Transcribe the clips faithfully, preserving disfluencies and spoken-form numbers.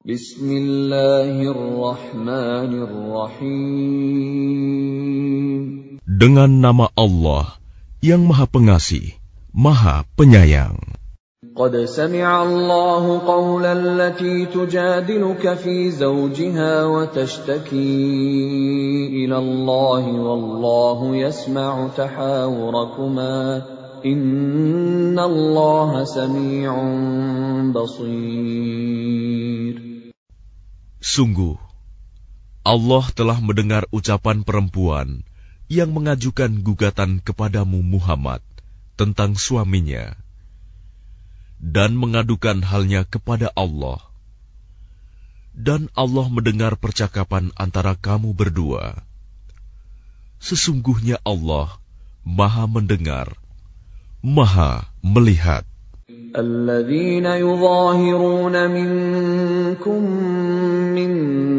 Bismillahirrahmanirrahim. Dengan nama Allah yang Maha Pengasih, Maha Penyayang. Qad sami'a Allahu qawla allati tujadiluka fi zawjiha wa tashtaki ila Allah wallahu yasma'u tahawurakuma inna Allah sami'un basir. Sungguh, Allah telah mendengar ucapan perempuan yang mengajukan gugatan kepadamu Muhammad tentang suaminya dan mengadukan halnya kepada Allah. Dan Allah mendengar percakapan antara kamu berdua. Sesungguhnya Allah Maha mendengar, Maha melihat. الذين يظاهرون منكم من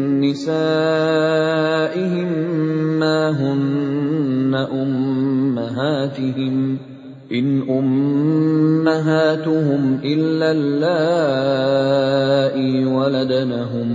نسائهم ما هن أمهاتهم إن أمهاتهم إلا اللائي ولدنهم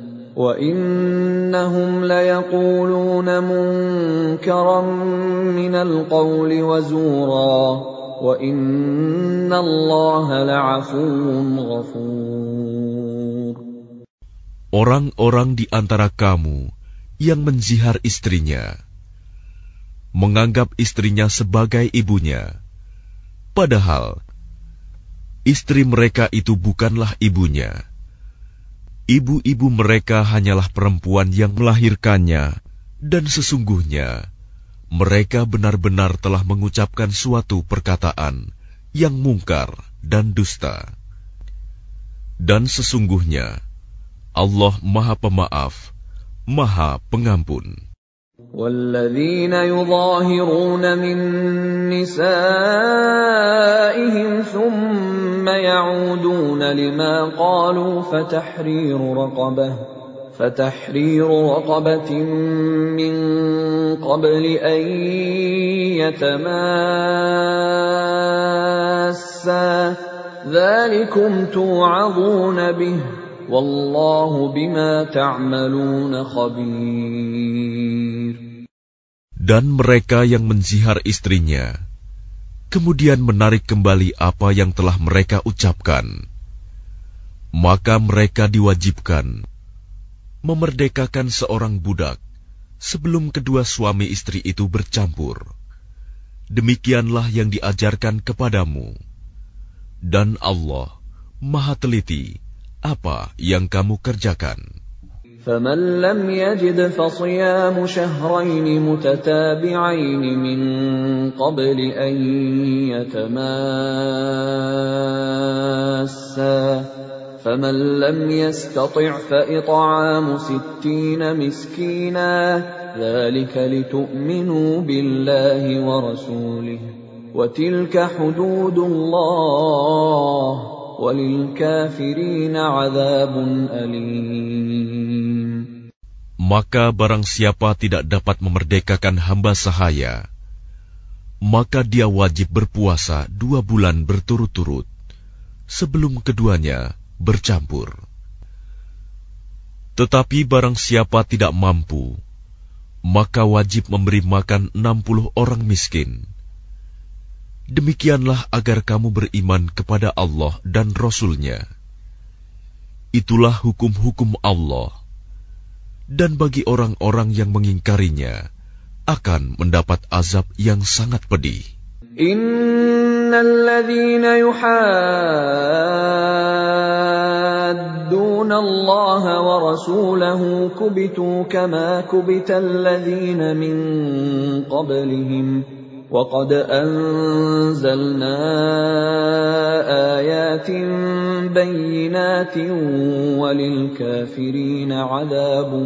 وإنهم ليقولون منكرا من القول وزورا وَإِنَّ اللَّهَ لَعَفُوٌّ غَفُورٌ. Orang-orang di antara kamu yang menzihar istrinya, menganggap istrinya sebagai ibunya, padahal istri mereka itu bukanlah ibunya. Ibu-ibu mereka hanyalah perempuan yang melahirkannya, dan sesungguhnya mereka benar-benar telah mengucapkan suatu perkataan yang mungkar dan dusta. Dan sesungguhnya Allah Maha Pemaaf, Maha Pengampun. وَالَّذِينَ يُظَاهِرُونَ مِن نِّسَائِهِمْ ثُمَّ يَعُودُونَ لِمَا قَالُوا فَتَحْرِيرُ رَقَبَةٍ فَتَحْرِيرُ رَقَبَةٍ مِّن قَبْلِ أَن يَتَمَاسَّا ذَلِكُمْ تُوعَظُونَ بِهِ وَاللَّهُ بِمَا تَعْمَلُونَ خَبِيرٌ. Dan mereka yang menzihar istrinya, kemudian menarik kembali apa yang telah mereka ucapkan, maka mereka diwajibkan memerdekakan seorang budak sebelum kedua suami istri itu bercampur. Demikianlah yang diajarkan kepadamu. Dan Allah Maha teliti apa yang kamu kerjakan. فَمَنْ لَمْ يَجِدْ فَصِيَامُ شَهْرَيْنِ مُتَتَابِعَيْنِ مِنْ قَبْلِ أَنْ يَتَمَاسَّا فَمَنْ لَمْ يَسْتَطِعْ فَإِطْعَامُ سِتِّينَ مِسْكِينًا ذَلِكَ لِتُؤْمِنُوا بِاللَّهِ وَرَسُولِهِ وَتِلْكَ حُدُودُ اللَّهِ وَلِلْكَافِرِينَ عَذَابٌ أَلِيمٌ. Maka barang siapa tidak dapat memerdekakan hamba sahaya, maka dia wajib berpuasa dua bulan berturut-turut sebelum keduanya bercampur. Tetapi barang siapa tidak mampu, maka wajib memberi makan enam puluh orang miskin. Demikianlah agar kamu beriman kepada Allah dan Rasul-Nya. Itulah hukum-hukum Allah. Dan bagi orang-orang yang mengingkarinya, akan mendapat azab yang sangat pedih. Innalladzina yuhadduna Allah wa rasulahu kubitu kama kubital ladzina min qablihim wa qad anzalna ayatin bayyinatin walil kafirina 'adzabun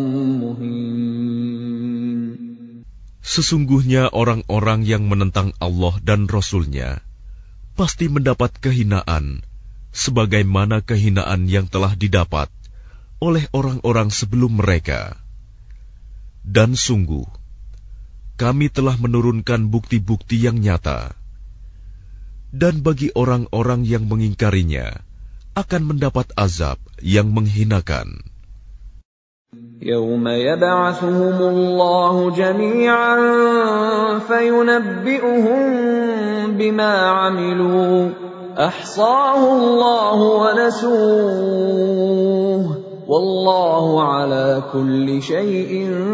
muhin. Sesungguhnya orang-orang yang menentang Allah dan Rasul-Nya pasti mendapat kehinaan sebagaimana kehinaan yang telah didapat oleh orang-orang sebelum mereka. Dan sungguh, kami telah menurunkan bukti-bukti yang nyata. Dan bagi orang-orang yang mengingkarinya, akan mendapat azab yang menghinakan. يَوْمَ يَبْعَثُهُمُ اللَّهُ جَمِيعًا فَيُنَبِّئُهُم بِمَا عَمِلُوا أَحْصَاهُ اللَّهُ وَنَسُوهُ وَاللَّهُ عَلَى كُلِّ شَيْءٍ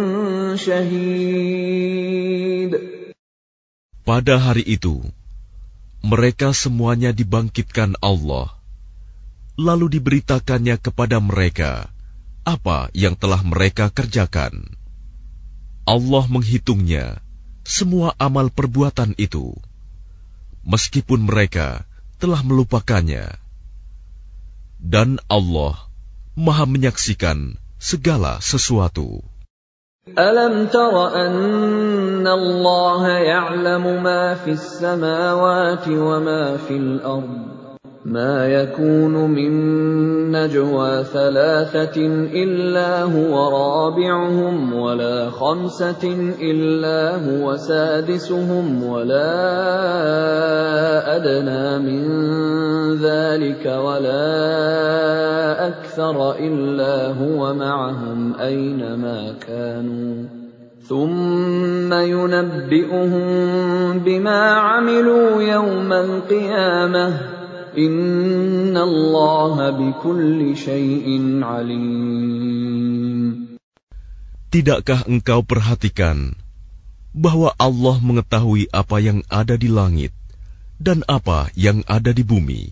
شَهِيدٌ. Pada hari itu, mereka semuanya dibangkitkan Allah, lalu diberitakannya kepada mereka apa yang telah mereka kerjakan. Allah menghitungnya semua amal perbuatan itu, meskipun mereka telah melupakannya. Dan Allah Maha menyaksikan segala sesuatu. أَلَمْ تَرَ أَنَّ اللَّهَ يَعْلَمُ مَا فِي السَّمَاوَاتِ وَمَا فِي الْأَرْضِ مَا يَكُونُ مِن نَّجْوَىٰ ثَلَاثَةٍ إِلَّا هُوَ رَابِعُهُمْ وَلَا خَمْسَةٍ إِلَّا هُوَ سَادِسُهُمْ وَلَا أَدْنَىٰ مِن ذَٰلِكَ وَلَا أَكْثَرَ إِلَّا هُوَ مَعَهُمْ أَيْنَمَا كَانُوا ثُمَّ يُنَبِّئُهُم بِمَا عَمِلُوا يَوْمَ الْقِيَامَةِ Inna Allah bikulli syai'in alim. Tidakkah engkau perhatikan bahwa Allah mengetahui apa yang ada di langit dan apa yang ada di bumi?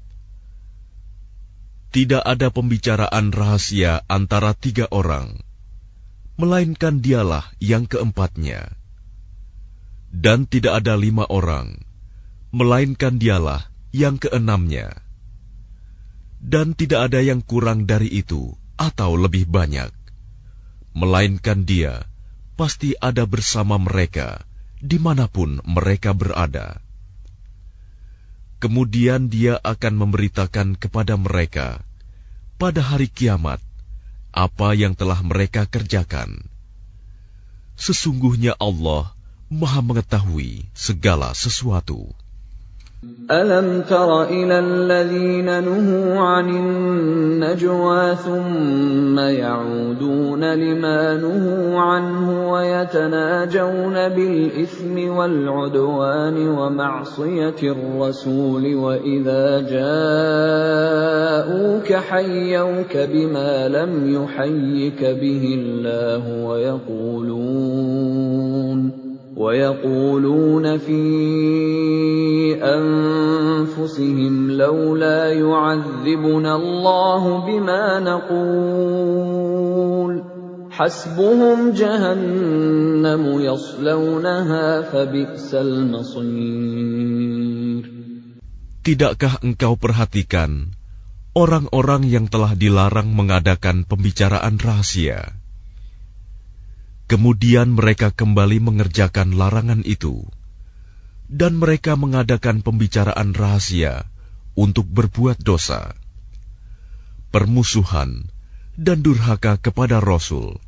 Tidak ada pembicaraan rahasia antara tiga orang, melainkan dialah yang keempatnya. Dan tidak ada lima orang, melainkan dialah yang keenamnya, dan tidak ada yang kurang dari itu atau lebih banyak, melainkan Dia pasti ada bersama mereka dimanapun mereka berada. Kemudian Dia akan memberitakan kepada mereka pada hari kiamat apa yang telah mereka kerjakan. Sesungguhnya Allah Maha mengetahui segala sesuatu. أَلَمْ تَرَ إِلَى الَّذِينَ نُهُوا عَنِ النَّجْوَىٰ ثُمَّ يَعُودُونَ لِمَا نُهُوا عَنْهُ وَيَتَنَاجَوْنَ بِالْإِثْمِ وَالْعُدْوَانِ وَمَعْصِيَةِ الرَّسُولِ وَإِذَا جَاءُوكَ حَيَّوْكَ بِمَا لَمْ يُحَيِّكَ بِهِ اللَّهُ وَيَقُولُونَ وَيَقُولُونَ فِي أَنفُسِهِمْ لَوْلَا يُعَذِّبُنَا اللَّهُ بِمَا نَقُولُ حَسْبُهُمْ جَهَنَّمُ يَصْلَوْنَهَا فَبِئْسَ الْمَصِيرُ. Tidakkah engkau perhatikan orang-orang yang telah dilarang mengadakan pembicaraan rahasia? Kemudian mereka kembali mengerjakan larangan itu, dan mereka mengadakan pembicaraan rahasia untuk berbuat dosa, permusuhan, dan durhaka kepada Rasul.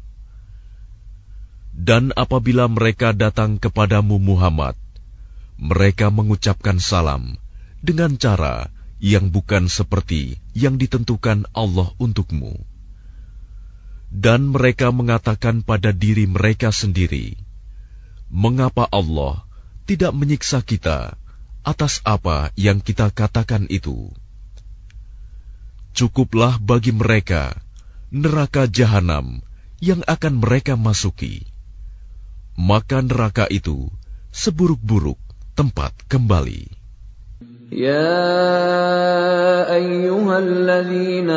Dan apabila mereka datang kepadamu Muhammad, mereka mengucapkan salam dengan cara yang bukan seperti yang ditentukan Allah untukmu. Dan mereka mengatakan pada diri mereka sendiri, mengapa Allah tidak menyiksa kita atas apa yang kita katakan itu? Cukuplah bagi mereka neraka jahanam yang akan mereka masuki. Maka neraka itu seburuk-buruk tempat kembali. Ya ayyuhalladzina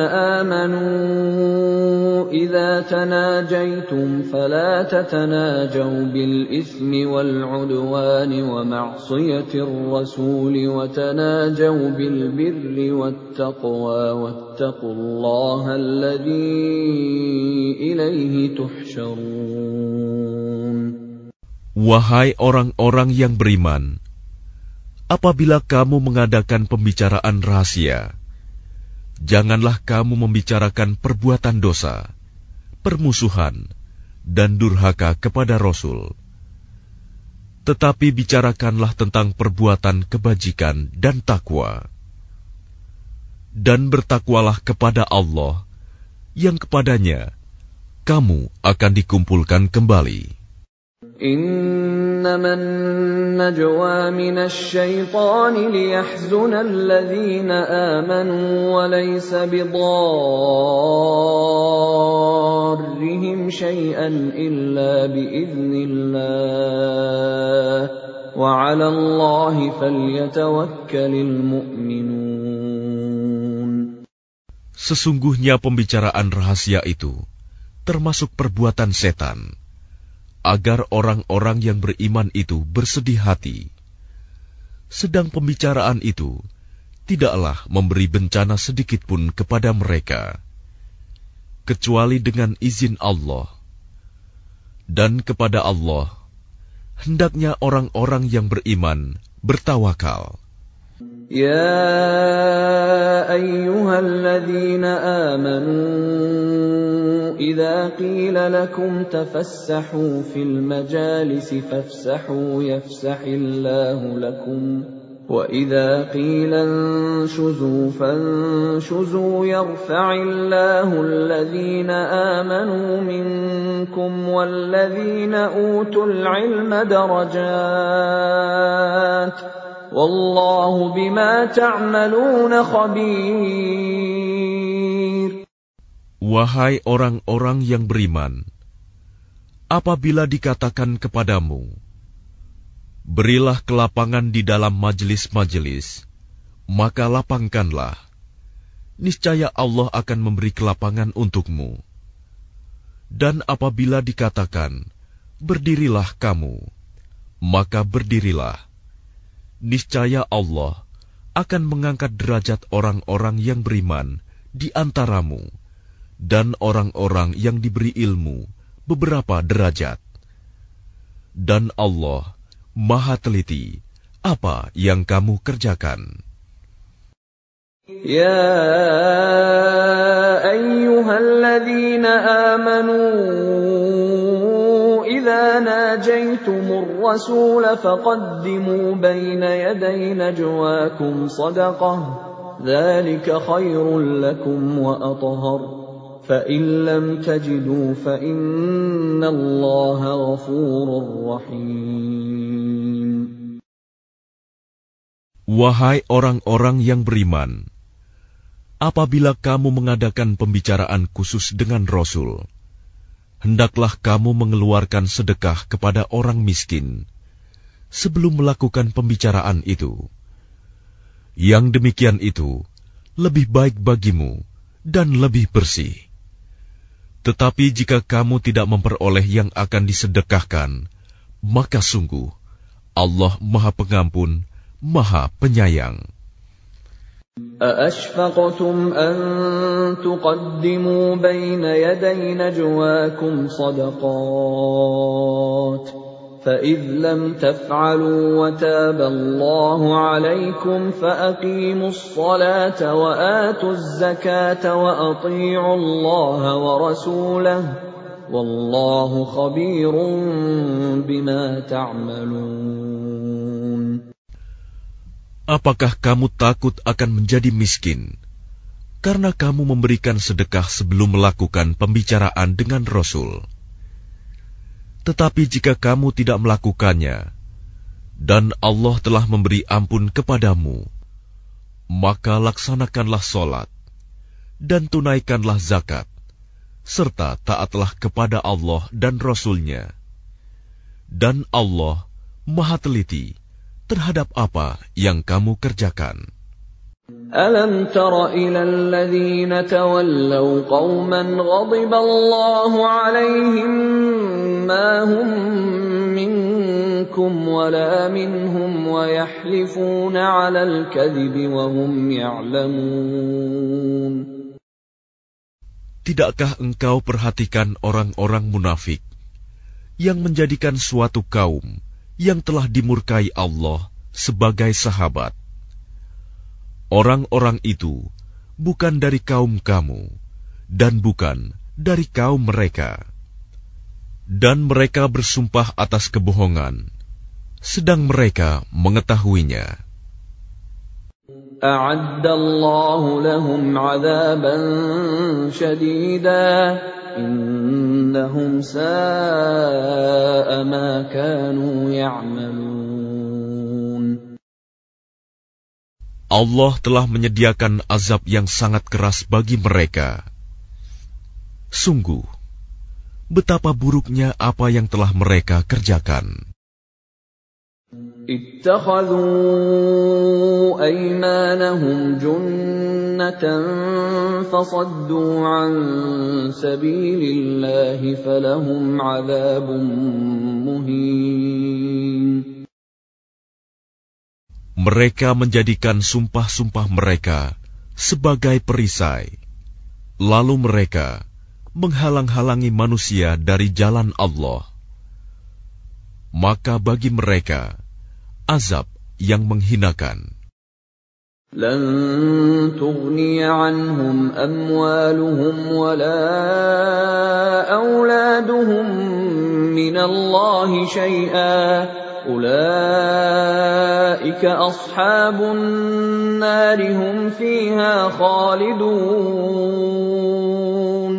amanu idza tanajaytum fala tatanajaw bil itsmi wal udwani wa ma'siyatir rasuli wa tanajaw bil birri wat taqwa wattaqullaha alladzi ilaihi tuhsyarun. Wahai orang-orang yang beriman, apabila kamu mengadakan pembicaraan rahasia, janganlah kamu membicarakan perbuatan dosa, permusuhan, dan durhaka kepada Rasul. Tetapi bicarakanlah tentang perbuatan kebajikan dan takwa. dan bertakwalah kepada Allah, yang kepadanya kamu akan dikumpulkan kembali. إنما النجوى من الشيطان ليحزن الذين آمنوا وليس بضارهم شيئا إلا بإذن الله وعلى الله فليتوكل المؤمنون. Sesungguhnya pembicaraan rahasia itu termasuk perbuatan setan, agar orang-orang yang beriman itu bersedih hati. Sedang pembicaraan itu tidaklah memberi bencana sedikit pun kepada mereka, kecuali dengan izin Allah. Dan kepada Allah hendaknya orang-orang yang beriman bertawakal. Ya ayyuhalladzina amanu idza qila lakum tafassahu fil majalisi fafsahu yafsahillahu lakum wa idza qila anshuzu fanshuzu yarfa'illahu alladzina amanu minkum walladzina utul ilma darajat Wallahu bima ta'maluna khabir. Wahai orang-orang yang beriman, apabila dikatakan kepadamu, berilah kelapangan di dalam majelis-majelis, maka lapangkanlah. Niscaya Allah akan memberi kelapangan untukmu. Dan apabila dikatakan, berdirilah kamu, maka berdirilah. Niscaya Allah akan mengangkat derajat orang-orang yang beriman di antaramu dan orang-orang yang diberi ilmu beberapa derajat. Dan Allah Maha teliti apa yang kamu kerjakan. Ya ayyuhalladzina amanu إذا ناجيتم الرسول فقدموا بين يدي نجواكم صدقة ذلك خير لكم وأطهر فإن لم تجدوا فإن الله غفور رحيم. Wahai orang-orang yang beriman, apabila kamu mengadakan pembicaraan khusus dengan Rasul, hendaklah kamu mengeluarkan sedekah kepada orang miskin sebelum melakukan pembicaraan itu. Yang demikian itu lebih baik bagimu dan lebih bersih. Tetapi jika kamu tidak memperoleh yang akan disedekahkan, maka sungguh Allah Maha Pengampun, Maha Penyayang. أَأَشْفَقْتُمْ أَن تُقَدِّمُوا بَيْنَ يَدَيْ نَجْوَاكُمْ صَدَقَاتٍ فَإِذْ لَمْ تَفْعَلُوا وَتَابَ اللَّهُ عَلَيْكُمْ فَأَقِيمُوا الصَّلَاةَ وَآتُوا الزَّكَاةَ وَأَطِيعُوا اللَّهَ وَرَسُولَهُ وَاللَّهُ خَبِيرٌ بِمَا تَعْمَلُونَ. Apakah kamu takut akan menjadi miskin karena kamu memberikan sedekah sebelum melakukan pembicaraan dengan Rasul? Tetapi jika kamu tidak melakukannya, dan Allah telah memberi ampun kepadamu, maka laksanakanlah solat, dan tunaikanlah zakat, serta taatlah kepada Allah dan Rasul-Nya. Dan Allah Maha teliti terhadap apa yang kamu kerjakan. Alam tara ila alladhina tawallaw qauman ghadiba Allahu alaihim ma hum minkum wala minhum wa yahlifuna ala al-kadhibi wa hum ya'lamun. Tidakkah engkau perhatikan orang-orang munafik yang menjadikan suatu kaum yang telah dimurkai Allah sebagai sahabat? Orang-orang itu bukan dari kaum kamu dan bukan dari kaum mereka. Dan mereka bersumpah atas kebohongan, sedang mereka mengetahuinya. أعد الله لهم عذابا شديدا إنهم ساء ما كانوا يعملون. Allah telah menyediakan azab yang sangat keras bagi mereka. Sungguh, betapa buruknya apa yang telah mereka kerjakan. اتخذوا أيمانهم جنة فصدوا عن سبيل الله فلهم عذاب مهين. Mereka menjadikan sumpah-sumpah mereka sebagai perisai, lalu mereka menghalang-halangi manusia dari jalan Allah. Maka bagi mereka azab yang menghinakan. لن تغني عنهم أموالهم ولا أولادهم من الله شيئا أولئك أصحاب النار هم فيها خالدون.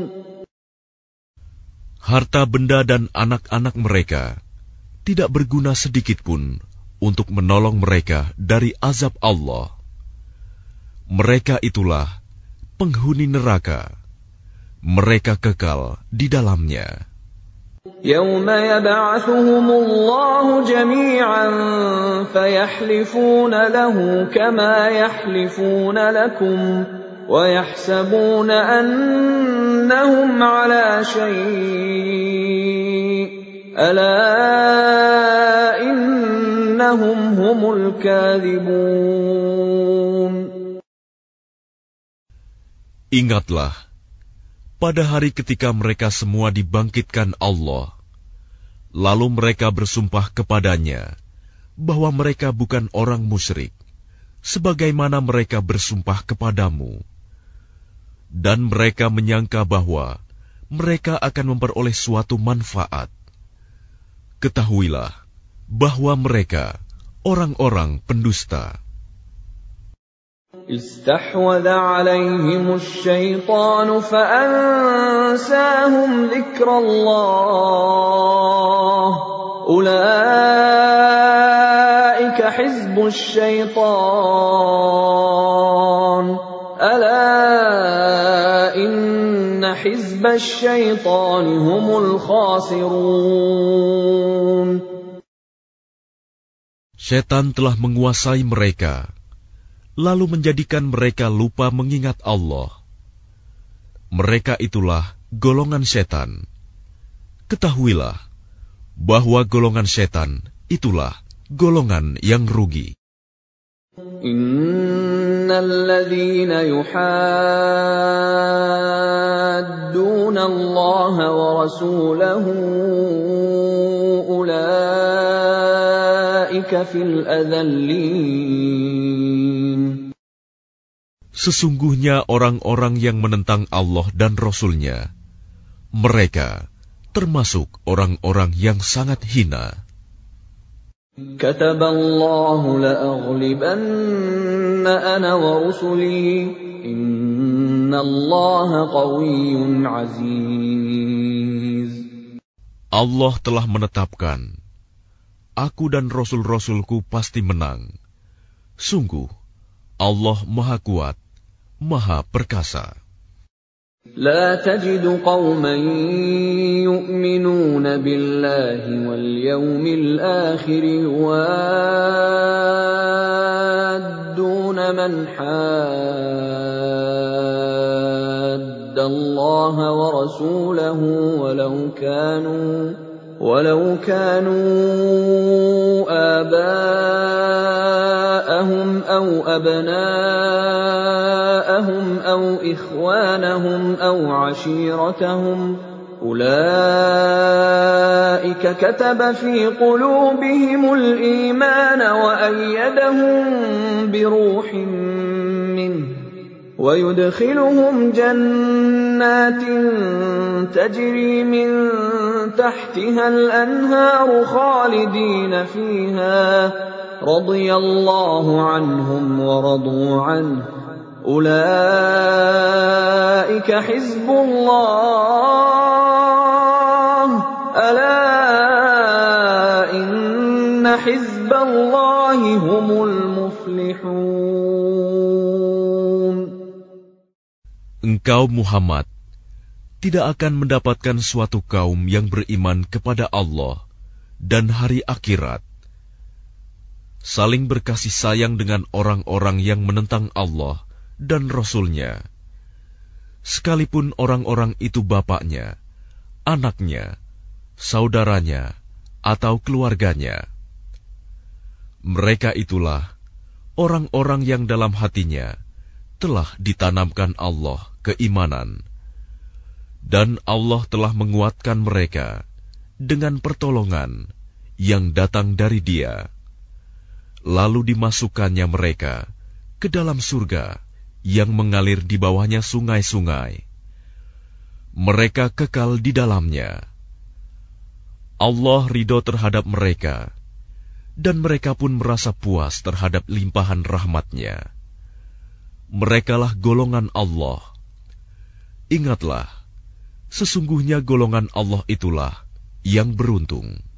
Harta benda dan anak-anak mereka tidak berguna sedikitpun untuk menolong mereka dari azab Allah. Mereka itulah penghuni neraka. Mereka kekal di dalamnya. يوم يبعثهم الله جميعا فيحلفون له كما يحلفون لكم ويحسبون أنهم على شيء ألا إنهم هم الكاذبون. Ingatlah, pada hari ketika mereka semua dibangkitkan Allah, lalu mereka bersumpah kepadanya bahwa mereka bukan orang musyrik, sebagaimana mereka bersumpah kepadamu. Dan mereka menyangka bahwa mereka akan memperoleh suatu manfaat. Ketahuilah bahwa mereka orang-orang pendusta. استحوذ عليهم الشيطان فأنساهم ذكر الله أولئك حزب الشيطان ألا إن حزب الشيطان هم الخاسرون. Setan telah menguasai mereka, lalu menjadikan mereka lupa mengingat Allah. Mereka itulah golongan setan. Ketahuilah bahwa golongan setan itulah golongan yang rugi. Innal ladzina yuhadduna Allah wa rasulahu ulaika fil adallin. Sesungguhnya orang-orang yang menentang Allah dan Rasul-Nya, mereka termasuk orang-orang yang sangat hina. Kataballahu la'aghlibanna ana wa rusuli innallaha qawiyyun aziz. Allah telah menetapkan, aku dan Rasul-Rasulku pasti menang. Sungguh, Allah Maha Kuat, Maha Perkasa. لا تجد قوما يؤمنون بالله واليوم الآخر يوادون من حاد الله ورسوله ولو كانوا ولو كانوا آباءهم أو أبناءهم أو إخوانهم أو عشيرتهم أولئك كتب في قلوبهم الإيمان وأيدهم بروح منه ويدخلهم جنات تجري من تحتها الأنهار خالدين فيها radhiyallahu anhum wa radu anhu. Ulaika hizbullah. Ala inna hizballahi humul muflihun. Engkau Muhammad tidak akan mendapatkan suatu kaum yang beriman kepada Allah dan hari akhirat, saling berkasih sayang dengan orang-orang yang menentang Allah dan Rasul-Nya, sekalipun orang-orang itu bapaknya, anaknya, saudaranya, atau keluarganya. Mereka itulah orang-orang yang dalam hatinya telah ditanamkan Allah keimanan, dan Allah telah menguatkan mereka dengan pertolongan yang datang dari Dia. Lalu dimasukkannya mereka ke dalam surga yang mengalir di bawahnya sungai-sungai. Mereka kekal di dalamnya. Allah ridho terhadap mereka, dan mereka pun merasa puas terhadap limpahan rahmat-Nya. Merekalah golongan Allah. Ingatlah, sesungguhnya golongan Allah itulah yang beruntung.